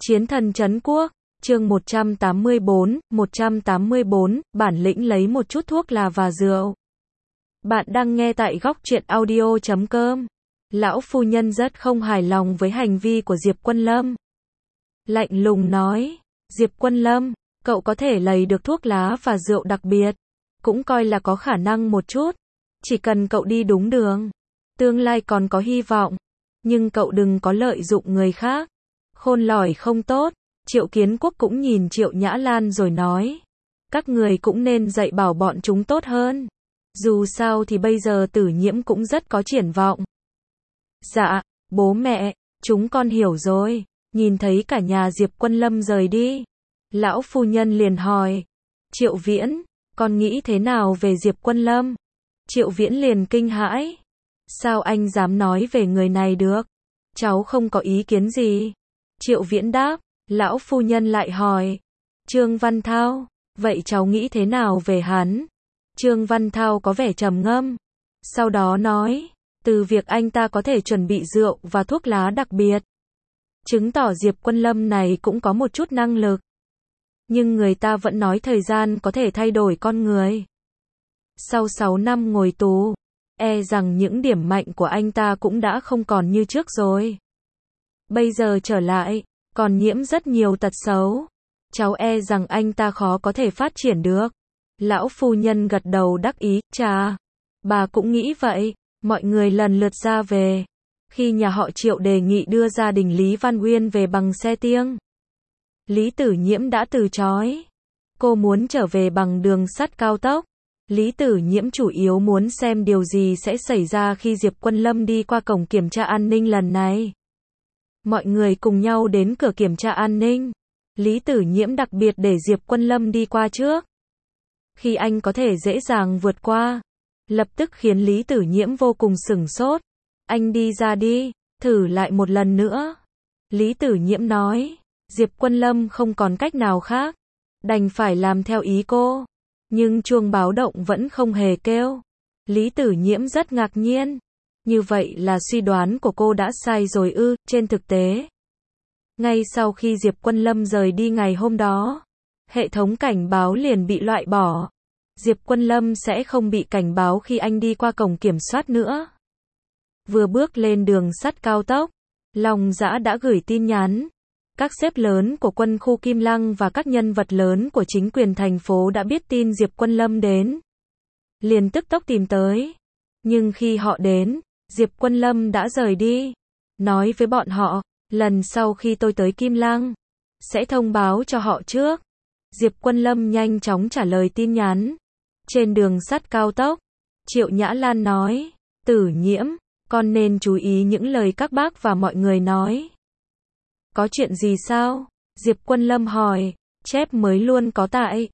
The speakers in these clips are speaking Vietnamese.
Chiến thần trấn quốc, chương 184, bản lĩnh lấy một chút thuốc là và rượu. Bạn đang nghe tại góc truyện audio.com. Lão phu nhân rất không hài lòng với hành vi của Diệp Quân Lâm. Lạnh lùng nói, Diệp Quân Lâm, cậu có thể lấy được thuốc lá và rượu đặc biệt, cũng coi là có khả năng một chút. Chỉ cần cậu đi đúng đường, tương lai còn có hy vọng. Nhưng cậu đừng có lợi dụng người khác. Khôn lỏi không tốt. Triệu Kiến Quốc cũng nhìn Triệu Nhã Lan rồi nói, các người cũng nên dạy bảo bọn chúng tốt hơn. Dù sao thì bây giờ Tử Nhiễm cũng rất có triển vọng. Dạ, bố mẹ, chúng con hiểu rồi. Nhìn thấy cả nhà Diệp Quân Lâm rời đi, lão phu nhân liền hỏi, Triệu Viễn, con nghĩ thế nào về Diệp Quân Lâm? Triệu Viễn liền kinh hãi. Sao anh dám nói về người này được? Cháu không có ý kiến gì. Triệu Viễn đáp. Lão phu nhân lại hỏi, Trương Văn Thao, vậy cháu nghĩ thế nào về hắn? Trương Văn Thao có vẻ trầm ngâm. Sau đó nói, từ việc anh ta có thể chuẩn bị rượu và thuốc lá đặc biệt, chứng tỏ Diệp Quân Lâm này cũng có một chút năng lực. Nhưng người ta vẫn nói thời gian có thể thay đổi con người. Sau 6 năm ngồi tù, e rằng những điểm mạnh của anh ta cũng đã không còn như trước rồi. Bây giờ trở lại, còn nhiễm rất nhiều tật xấu. Cháu e rằng anh ta khó có thể phát triển được. Lão phu nhân gật đầu đắc ý, chà, bà cũng nghĩ vậy. Mọi người lần lượt ra về. Khi nhà họ Triệu đề nghị đưa gia đình Lý Văn Uyên về bằng xe tiêng, Lý Tử Nhiễm đã từ chối. Cô muốn trở về bằng đường sắt cao tốc. Lý Tử Nhiễm chủ yếu muốn xem điều gì sẽ xảy ra khi Diệp Quân Lâm đi qua cổng kiểm tra an ninh lần này. Mọi người cùng nhau đến cửa kiểm tra an ninh. Lý Tử Nhiễm đặc biệt để Diệp Quân Lâm đi qua trước. Khi anh có thể dễ dàng vượt qua, lập tức khiến Lý Tử Nhiễm vô cùng sửng sốt. Anh đi ra đi, thử lại một lần nữa. Lý Tử Nhiễm nói, Diệp Quân Lâm không còn cách nào khác, đành phải làm theo ý cô. Nhưng chuông báo động vẫn không hề kêu. Lý Tử Nhiễm rất ngạc nhiên. Như vậy là suy đoán của cô đã sai rồi ư? Trên thực tế, ngay sau khi Diệp Quân Lâm rời đi ngày hôm đó, hệ thống cảnh báo liền bị loại bỏ. Diệp Quân Lâm sẽ không bị cảnh báo khi anh đi qua cổng kiểm soát nữa. Vừa bước lên đường sắt cao tốc, Long Dã đã gửi tin nhắn. Các sếp lớn của quân khu Kim Lăng và các nhân vật lớn của chính quyền thành phố đã biết tin Diệp Quân Lâm đến, liền tức tốc tìm tới. Nhưng khi họ đến, Diệp Quân Lâm đã rời đi. Nói với bọn họ, lần sau khi tôi tới Kim Lăng, sẽ thông báo cho họ trước. Diệp Quân Lâm nhanh chóng trả lời tin nhắn. Trên đường sắt cao tốc, Triệu Nhã Lan nói, Tử Nhiễm, con nên chú ý những lời các bác và mọi người nói. Có chuyện gì sao? Diệp Quân Lâm hỏi. Chép mới luôn có tại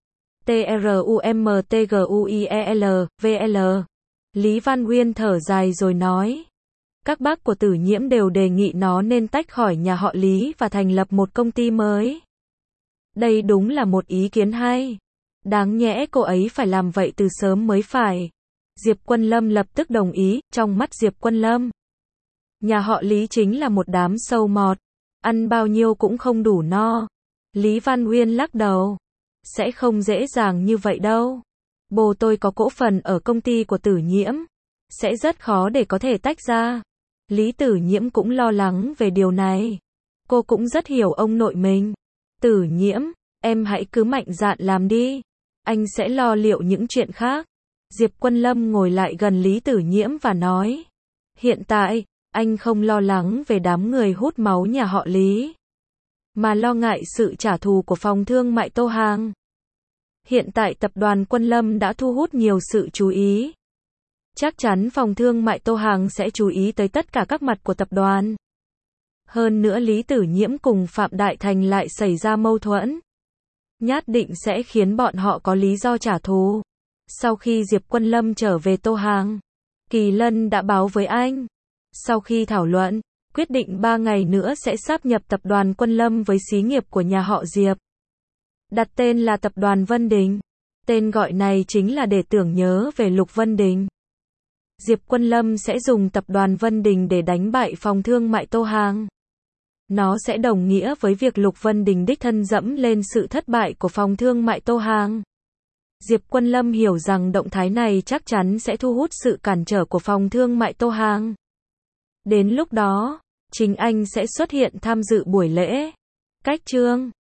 TRUMTGUIELVL. Lý Văn Uyên thở dài rồi nói, các bác của Tử Nhiễm đều đề nghị nó nên tách khỏi nhà họ Lý và thành lập một công ty mới. Đây đúng là một ý kiến hay. Đáng nhẽ cô ấy phải làm vậy từ sớm mới phải. Diệp Quân Lâm lập tức đồng ý. Trong mắt Diệp Quân Lâm, nhà họ Lý chính là một đám sâu mọt, ăn bao nhiêu cũng không đủ no. Lý Văn Uyên lắc đầu, sẽ không dễ dàng như vậy đâu. Bố tôi có cổ phần ở công ty của Tử Nhiễm, sẽ rất khó để có thể tách ra. Lý Tử Nhiễm cũng lo lắng về điều này. Cô cũng rất hiểu ông nội mình. Tử Nhiễm, em hãy cứ mạnh dạn làm đi. Anh sẽ lo liệu những chuyện khác. Diệp Quân Lâm ngồi lại gần Lý Tử Nhiễm và nói, hiện tại, anh không lo lắng về đám người hút máu nhà họ Lý, mà lo ngại sự trả thù của phòng thương mại Tô Hàng. Hiện tại tập đoàn Quân Lâm đã thu hút nhiều sự chú ý. Chắc chắn phòng thương mại Tô Hàng sẽ chú ý tới tất cả các mặt của tập đoàn. Hơn nữa Lý Tử Nhiễm cùng Phạm Đại Thành lại xảy ra mâu thuẫn, nhất định sẽ khiến bọn họ có lý do trả thù. Sau khi Diệp Quân Lâm trở về Tô Hàng, Kỳ Lân đã báo với anh. Sau khi thảo luận, quyết định 3 ngày nữa sẽ sáp nhập tập đoàn Quân Lâm với xí nghiệp của nhà họ Diệp. Đặt tên là tập đoàn Vân Đình. Tên gọi này chính là để tưởng nhớ về Lục Vân Đình. Diệp Quân Lâm sẽ dùng tập đoàn Vân Đình để đánh bại phòng thương mại Tô Hàng. Nó sẽ đồng nghĩa với việc Lục Vân Đình đích thân dẫm lên sự thất bại của phòng thương mại Tô Hàng. Diệp Quân Lâm hiểu rằng động thái này chắc chắn sẽ thu hút sự cản trở của phòng thương mại Tô Hàng. Đến lúc đó, chính anh sẽ xuất hiện tham dự buổi lễ. Cách chương